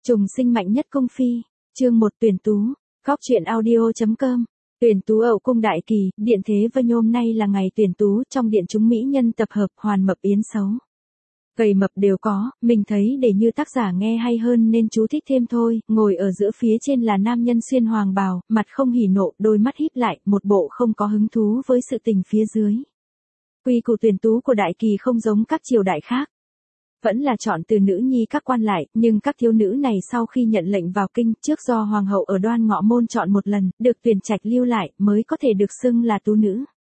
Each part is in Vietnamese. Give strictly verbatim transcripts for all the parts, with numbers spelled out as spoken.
Trùng sinh mạnh nhất cung phi, chương một tuyển tú, góc truyện audio.com. Tuyển tú Ậu cung đại kỳ, điện thế vân hôm nay là ngày tuyển tú, trong điện chúng mỹ nhân tập hợp, hoàn mập yến xấu. Gầy mập đều có, mình thấy để như tác giả nghe hay hơn nên chú thích thêm thôi. Ngồi ở giữa phía trên là nam nhân xuyên hoàng bào, mặt không hỉ nộ, đôi mắt híp lại, một bộ không có hứng thú với sự tình phía dưới. Quy củ tuyển tú của đại kỳ không giống các triều đại khác. Vẫn là chọn từ nữ nhi các quan lại, nhưng các thiếu nữ này sau khi nhận lệnh vào kinh, trước do hoàng hậu ở Đoan Ngọ môn chọn một lần, được tuyển trạch lưu lại, mới có thể được xưng là tú nữ.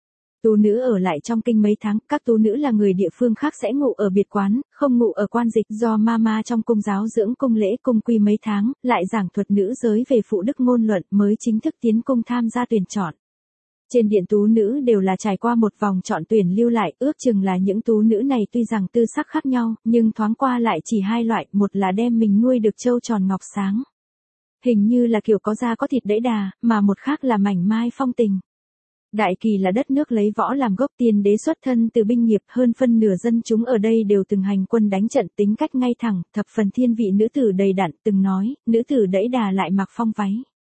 Tú nữ ở lại trong kinh mấy tháng, các tú nữ là người địa phương khác sẽ ngụ ở biệt quán, không ngụ ở quan dịch, do mama trong cung giáo dưỡng cung lễ cung quy mấy tháng, lại giảng thuật nữ giới về phụ đức ngôn luận, mới chính thức tiến cung tham gia tuyển chọn. Trên điện tú nữ đều là trải qua một vòng chọn tuyển lưu lại, ước chừng là những tú nữ này tuy rằng tư sắc khác nhau, nhưng thoáng qua lại chỉ hai loại, một là đem mình nuôi được trâu tròn ngọc sáng. Hình như là kiểu có da có thịt đẫy đà, mà một khác là mảnh mai phong tình. Đại kỳ là đất nước lấy võ làm gốc, tiên đế xuất thân từ binh nghiệp, hơn phân nửa dân chúng ở đây đều từng hành quân đánh trận, tính cách ngay thẳng, thập phần thiên vị nữ tử đầy đặn, từng nói, nữ tử đẫy đà lại mặc phong váy.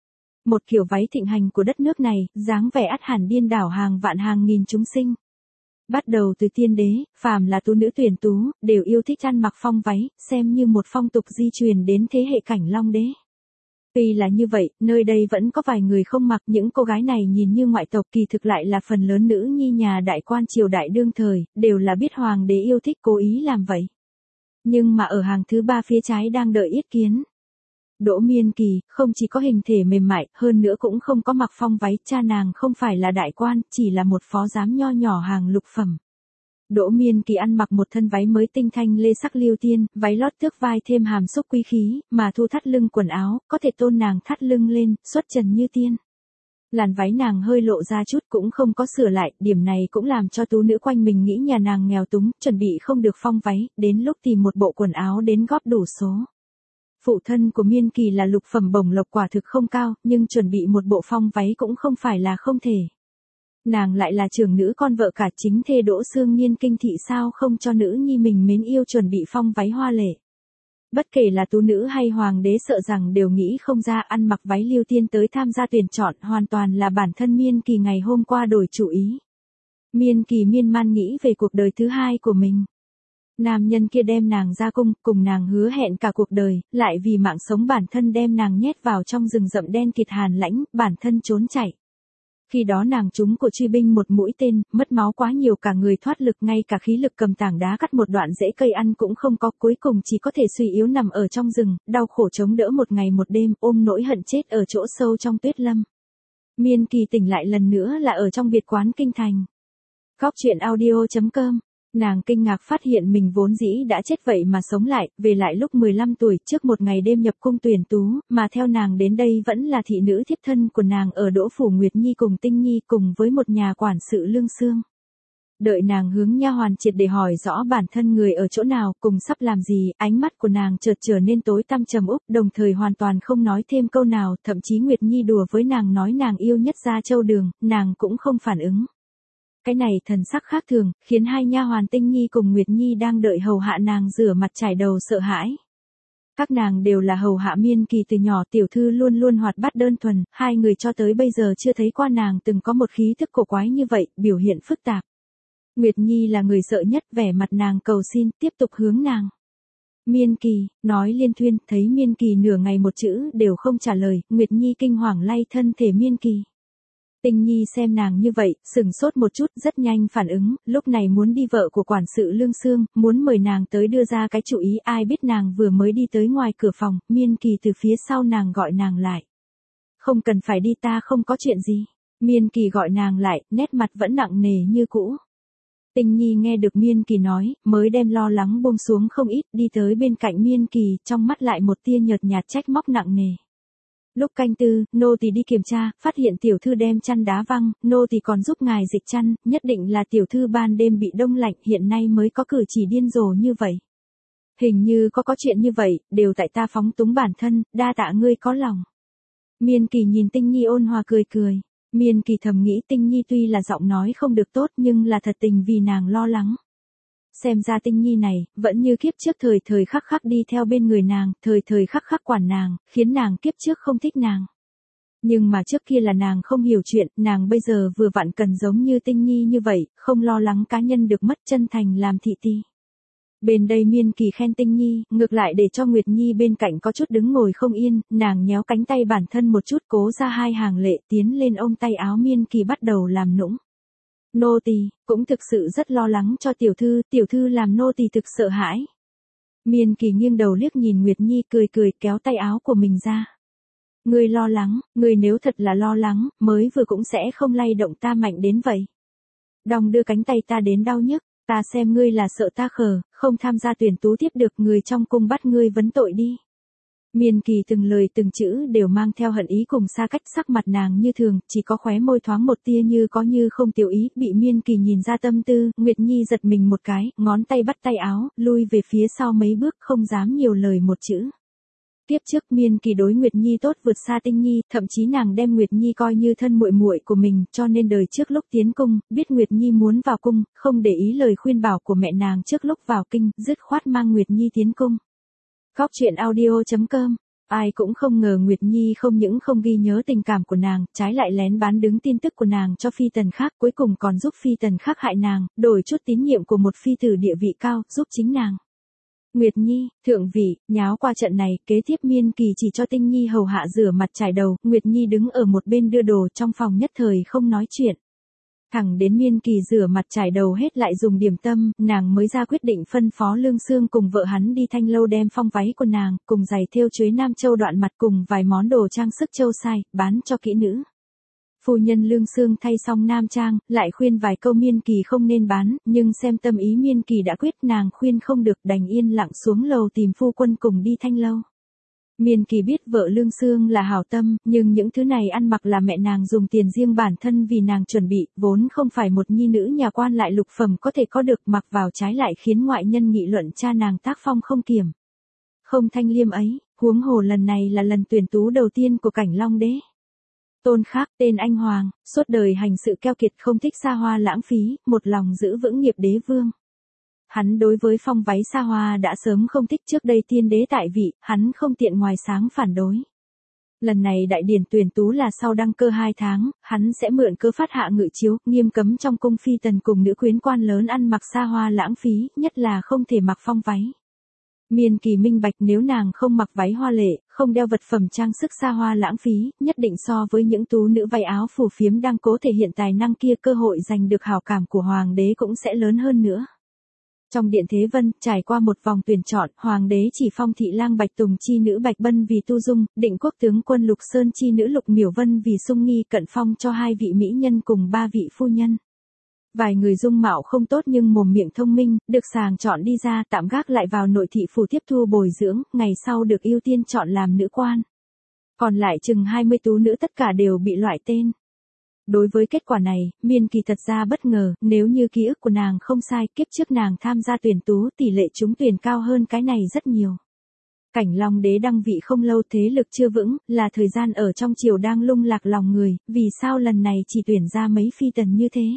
Một kiểu váy thịnh hành của đất nước này, dáng vẻ ắt hẳn điên đảo hàng vạn hàng nghìn chúng sinh. Bắt đầu từ tiên đế, phàm là tú nữ tuyển tú, đều yêu thích ăn mặc phong váy, xem như một phong tục di truyền đến thế hệ Cảnh Long đế. Tuy là như vậy, nơi đây vẫn có vài người không mặc, những cô gái này nhìn như ngoại tộc, kỳ thực lại là phần lớn nữ nhi nhà đại quan triều đại đương thời, đều là biết hoàng đế yêu thích cố ý làm vậy. Nhưng mà ở hàng thứ ba phía trái đang đợi yết kiến. Đỗ Miên Kỳ, không chỉ có hình thể mềm mại, hơn nữa cũng không có mặc phong váy, cha nàng không phải là đại quan, chỉ là một phó giám nho nhỏ hàng lục phẩm. Đỗ Miên Kỳ ăn mặc một thân váy mới tinh thanh lê sắc liêu tiên, váy lót tước vai thêm hàm xúc quý khí, mà thu thắt lưng quần áo, có thể tôn nàng thắt lưng lên, xuất trần như tiên. Làn váy nàng hơi lộ ra chút cũng không có sửa lại, điểm này cũng làm cho tú nữ quanh mình nghĩ nhà nàng nghèo túng, chuẩn bị không được phong váy, đến lúc tìm một bộ quần áo đến góp đủ số. Phụ thân của Miên Kỳ là lục phẩm bổng lộc quả thực không cao, nhưng chuẩn bị một bộ phong váy cũng không phải là không thể. Nàng lại là trưởng nữ con vợ cả chính thê Đỗ Xương Niên kinh thị, sao không cho nữ nhi mình mến yêu chuẩn bị phong váy hoa lệ. Bất kể là tú nữ hay hoàng đế sợ rằng đều nghĩ không ra, ăn mặc váy liêu tiên tới tham gia tuyển chọn hoàn toàn là bản thân Miên Kỳ ngày hôm qua đổi chủ ý. Miên Kỳ miên man nghĩ về cuộc đời thứ hai của mình. Nam nhân kia đem nàng ra cung, cùng nàng hứa hẹn cả cuộc đời, lại vì mạng sống bản thân đem nàng nhét vào trong rừng rậm đen kịt hàn lãnh, bản thân trốn chạy. Khi đó nàng trúng của truy binh một mũi tên, mất máu quá nhiều, cả người thoát lực, ngay cả khí lực cầm tảng đá cắt một đoạn rễ cây ăn cũng không có, cuối cùng chỉ có thể suy yếu nằm ở trong rừng, đau khổ chống đỡ một ngày một đêm, ôm nỗi hận chết ở chỗ sâu trong tuyết lâm. Miên Kỳ tỉnh lại lần nữa là ở trong biệt quán kinh thành. Góc truyện audio.com. Nàng kinh ngạc phát hiện mình vốn dĩ đã chết vậy mà sống lại, về lại lúc mười lăm tuổi, trước một ngày đêm nhập cung tuyển tú, mà theo nàng đến đây vẫn là thị nữ thiếp thân của nàng ở Đỗ Phủ Nguyệt Nhi cùng Tinh Nhi, cùng với một nhà quản sự lương xương. Đợi nàng hướng nha hoàn triệt để hỏi rõ bản thân người ở chỗ nào, cùng sắp làm gì, ánh mắt của nàng chợt trở nên tối tăm trầm úc, đồng thời hoàn toàn không nói thêm câu nào, thậm chí Nguyệt Nhi đùa với nàng nói nàng yêu nhất Gia Châu Đường, nàng cũng không phản ứng. Cái này thần sắc khác thường, khiến hai nha hoàn Tinh Nhi cùng Nguyệt Nhi đang đợi hầu hạ nàng rửa mặt chải đầu sợ hãi. Các nàng đều là hầu hạ Miên Kỳ từ nhỏ, tiểu thư luôn luôn hoạt bát đơn thuần, hai người cho tới bây giờ chưa thấy qua nàng từng có một khí thức cổ quái như vậy, biểu hiện phức tạp. Nguyệt Nhi là người sợ nhất, vẻ mặt nàng cầu xin, tiếp tục hướng nàng. Miên Kỳ, nói liên thuyên, thấy Miên Kỳ nửa ngày một chữ đều không trả lời, Nguyệt Nhi kinh hoàng lay thân thể Miên Kỳ. Tinh Nhi xem nàng như vậy, sừng sốt một chút, rất nhanh phản ứng, lúc này muốn đi vợ của quản sự lương xương, muốn mời nàng tới đưa ra cái chủ ý, ai biết nàng vừa mới đi tới ngoài cửa phòng, Miên Kỳ từ phía sau nàng gọi nàng lại. Không cần phải đi, ta không có chuyện gì. Miên Kỳ gọi nàng lại, nét mặt vẫn nặng nề như cũ. Tinh Nhi nghe được Miên Kỳ nói, mới đem lo lắng buông xuống không ít, đi tới bên cạnh Miên Kỳ, trong mắt lại một tia nhợt nhạt trách móc nặng nề. Lúc canh tư, nô tỳ đi kiểm tra, phát hiện tiểu thư đem chăn đá văng, nô tỳ còn giúp ngài dịch chăn, nhất định là tiểu thư ban đêm bị đông lạnh, hiện nay mới có cử chỉ điên rồ như vậy. Hình như có có chuyện như vậy, đều tại ta phóng túng bản thân, đa tạ ngươi có lòng. Miên Kỳ nhìn Tinh Nhi ôn hòa cười cười. Miên Kỳ thầm nghĩ Tinh Nhi tuy là giọng nói không được tốt nhưng là thật tình vì nàng lo lắng. Xem ra Tinh Nhi này, vẫn như kiếp trước thời thời khắc khắc đi theo bên người nàng, thời thời khắc khắc quản nàng, khiến nàng kiếp trước không thích nàng. Nhưng mà trước kia là nàng không hiểu chuyện, nàng bây giờ vừa vặn cần giống như Tinh Nhi như vậy, không lo lắng cá nhân được mất, chân thành làm thị ti. Bên đây Miên Kỳ khen Tinh Nhi, ngược lại để cho Nguyệt Nhi bên cạnh có chút đứng ngồi không yên, nàng nhéo cánh tay bản thân một chút, cố ra hai hàng lệ, tiến lên ôm tay áo Miên Kỳ bắt đầu làm nũng. Nô tỳ cũng thực sự rất lo lắng cho tiểu thư, tiểu thư làm nô tỳ thực sợ hãi. Miên Kỳ nghiêng đầu liếc nhìn Nguyệt Nhi cười cười kéo tay áo của mình ra. Ngươi lo lắng, ngươi nếu thật là lo lắng, mới vừa cũng sẽ không lay động ta mạnh đến vậy. Đong đưa cánh tay ta đến đau nhức, ta xem ngươi là sợ ta khờ, không tham gia tuyển tú tiếp được, người trong cung bắt ngươi vấn tội đi. Miên Kỳ từng lời từng chữ đều mang theo hận ý cùng xa cách, sắc mặt nàng như thường, chỉ có khóe môi thoáng một tia như có như không tiểu ý, bị Miên Kỳ nhìn ra tâm tư, Nguyệt Nhi giật mình một cái, ngón tay bắt tay áo, lui về phía sau mấy bước, không dám nhiều lời một chữ. Tiếp trước Miên Kỳ đối Nguyệt Nhi tốt vượt xa Tinh Nhi, thậm chí nàng đem Nguyệt Nhi coi như thân muội muội của mình, cho nên đời trước lúc tiến cung, biết Nguyệt Nhi muốn vào cung, không để ý lời khuyên bảo của mẹ nàng trước lúc vào kinh, dứt khoát mang Nguyệt Nhi tiến cung. Góc truyện audio chấm com. Ai cũng không ngờ Nguyệt Nhi không những không ghi nhớ tình cảm của nàng, trái lại lén bán đứng tin tức của nàng cho phi tần khác, cuối cùng còn giúp phi tần khác hại nàng, đổi chút tín nhiệm của một phi tử địa vị cao, giúp chính nàng. Nguyệt Nhi, thượng vị, nháo qua trận này, kế tiếp Miên Kỳ chỉ cho Tinh Nhi hầu hạ rửa mặt chải đầu, Nguyệt Nhi đứng ở một bên đưa đồ, trong phòng nhất thời không nói chuyện. Thẳng đến Miên Kỳ rửa mặt chải đầu hết lại dùng điểm tâm, nàng mới ra quyết định phân phó Lương Xương cùng vợ hắn đi Thanh Lâu đem phong váy của nàng, cùng giày thêu chuối Nam Châu đoạn mặt cùng vài món đồ trang sức châu sai, bán cho kỹ nữ. Phu nhân Lương Xương thay xong nam trang, lại khuyên vài câu Miên Kỳ không nên bán, nhưng xem tâm ý Miên Kỳ đã quyết, nàng khuyên không được, đành yên lặng xuống lầu tìm phu quân cùng đi Thanh Lâu. Miên Kỳ biết vợ Lương Xương là hảo tâm, nhưng những thứ này ăn mặc là mẹ nàng dùng tiền riêng bản thân vì nàng chuẩn bị, vốn không phải một nhi nữ nhà quan lại lục phẩm có thể có được, mặc vào trái lại khiến ngoại nhân nghị luận cha nàng tác phong không kiểm. Không thanh liêm ấy, huống hồ lần này là lần tuyển tú đầu tiên của Cảnh Long đế. Tôn Khác, tên anh Hoàng, suốt đời hành sự keo kiệt, không thích xa hoa lãng phí, một lòng giữ vững nghiệp đế vương. Hắn đối với phong váy xa hoa đã sớm không thích, trước đây tiên đế tại vị, hắn không tiện ngoài sáng phản đối. Lần này đại điển tuyển tú là sau đăng cơ hai tháng, hắn sẽ mượn cơ phát hạ ngự chiếu, nghiêm cấm trong cung phi tần cùng nữ quyến quan lớn ăn mặc xa hoa lãng phí, nhất là không thể mặc phong váy. Miên Kỳ minh bạch, nếu nàng không mặc váy hoa lệ, không đeo vật phẩm trang sức xa hoa lãng phí, nhất định so với những tú nữ váy áo phù phiếm đang cố thể hiện tài năng kia, cơ hội giành được hảo cảm của hoàng đế cũng sẽ lớn hơn nữa. Trong điện Thế Vân, trải qua một vòng tuyển chọn, hoàng đế chỉ phong thị lang Bạch Tùng chi nữ Bạch Bân vì tu dung, định quốc tướng quân Lục Sơn chi nữ Lục Miểu Vân vì sung nghi, cận phong cho hai vị mỹ nhân cùng ba vị phu nhân. Vài người dung mạo không tốt nhưng mồm miệng thông minh, được sàng chọn đi ra, tạm gác lại vào nội thị phủ tiếp thu bồi dưỡng, ngày sau được ưu tiên chọn làm nữ quan. Còn lại chừng hai mươi tú nữ tất cả đều bị loại tên. Đối với kết quả này, Miên Kỳ thật ra bất ngờ, nếu như ký ức của nàng không sai, kiếp trước nàng tham gia tuyển tú tỷ lệ trúng tuyển cao hơn cái này rất nhiều. Cảnh Long đế đăng vị không lâu, thế lực chưa vững, là thời gian ở trong triều đang lung lạc lòng người, vì sao lần này chỉ tuyển ra mấy phi tần như thế?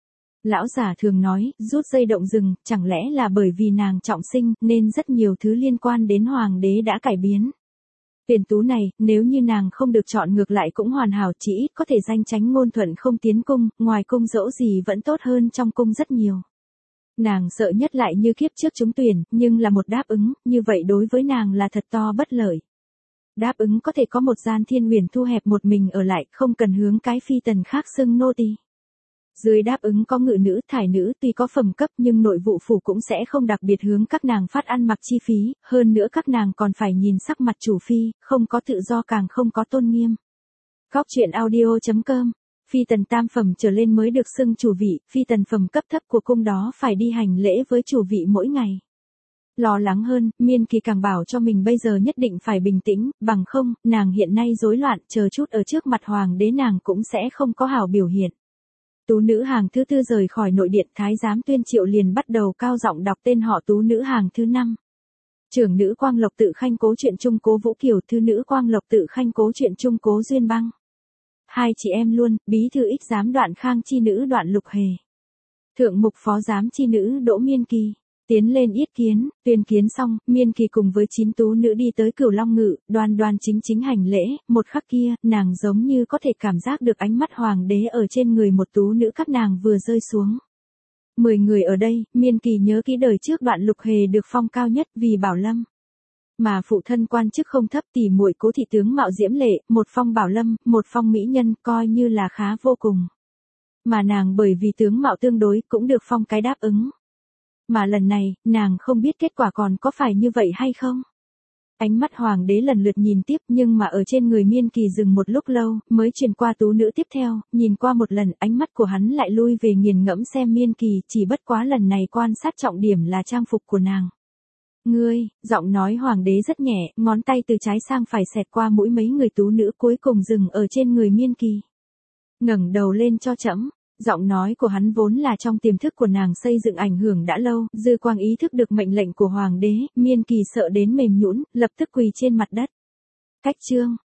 Lão giả thường nói, rút dây động rừng, chẳng lẽ là bởi vì nàng trọng sinh, nên rất nhiều thứ liên quan đến hoàng đế đã cải biến. Tuyển tú này, nếu như nàng không được chọn ngược lại cũng hoàn hảo, chỉ ít có thể danh tránh ngôn thuận không tiến cung, ngoài cung dẫu gì vẫn tốt hơn trong cung rất nhiều. Nàng sợ nhất lại như kiếp trước trúng tuyển, nhưng là một đáp ứng, như vậy đối với nàng là thật to bất lợi. Đáp ứng có thể có một gian thiên huyền thu hẹp một mình ở lại, không cần hướng cái phi tần khác xưng nô tỳ. Dưới đáp ứng có ngự nữ, thải nữ, tuy có phẩm cấp nhưng nội vụ phủ cũng sẽ không đặc biệt hướng các nàng phát ăn mặc chi phí, hơn nữa các nàng còn phải nhìn sắc mặt chủ phi, không có tự do càng không có tôn nghiêm. Góc truyện audio chấm com. Phi tần tam phẩm trở lên mới được xưng chủ vị, phi tần phẩm cấp thấp của cung đó phải đi hành lễ với chủ vị mỗi ngày. Lo lắng hơn, Miên Kỳ càng bảo cho mình bây giờ nhất định phải bình tĩnh, bằng không, nàng hiện nay rối loạn, chờ chút ở trước mặt hoàng đế nàng cũng sẽ không có hảo biểu hiện. Tú nữ hàng thứ tư rời khỏi nội điện, thái giám Tuyên Triệu liền bắt đầu cao giọng đọc tên họ tú nữ hàng thứ năm. Trưởng nữ Quang Lộc Tự Khanh Cố Chuyện Trung Cố Vũ Kiều, thứ nữ Quang Lộc Tự Khanh Cố Chuyện Trung Cố Duyên Băng. Hai chị em luôn, bí thư ích giám Đoạn Khang chi nữ Đoạn Lục Hề. Thượng mục phó giám chi nữ Đỗ Miên Kỳ. Tiến lên yết kiến, tuyên kiến xong, Miên Kỳ cùng với chín tú nữ đi tới Cửu Long Ngự, đoan đoan chính chính hành lễ, một khắc kia, nàng giống như có thể cảm giác được ánh mắt hoàng đế ở trên người một tú nữ các nàng vừa rơi xuống. Mười người ở đây, Miên Kỳ nhớ kỹ đời trước Đoạn Lục Hề được phong cao nhất vì Bảo Lâm. Mà phụ thân quan chức không thấp tỉ muội Cố thị tướng mạo diễm lệ, một phong Bảo Lâm, một phong mỹ nhân, coi như là khá vô cùng. Mà nàng bởi vì tướng mạo tương đối cũng được phong cái đáp ứng. Mà lần này, nàng không biết kết quả còn có phải như vậy hay không. Ánh mắt hoàng đế lần lượt nhìn tiếp nhưng mà ở trên người Miên Kỳ dừng một lúc lâu, mới truyền qua tú nữ tiếp theo, nhìn qua một lần ánh mắt của hắn lại lui về nghiền ngẫm xem Miên Kỳ, chỉ bất quá lần này quan sát trọng điểm là trang phục của nàng. Ngươi, giọng nói hoàng đế rất nhẹ, ngón tay từ trái sang phải xẹt qua mũi mấy người tú nữ cuối cùng dừng ở trên người Miên Kỳ. Ngẩng đầu lên cho trẫm. Giọng nói của hắn vốn là trong tiềm thức của nàng xây dựng ảnh hưởng đã lâu, dư quang ý thức được mệnh lệnh của hoàng đế, Miên Kỳ sợ đến mềm nhũn, lập tức quỳ trên mặt đất. Cách chương,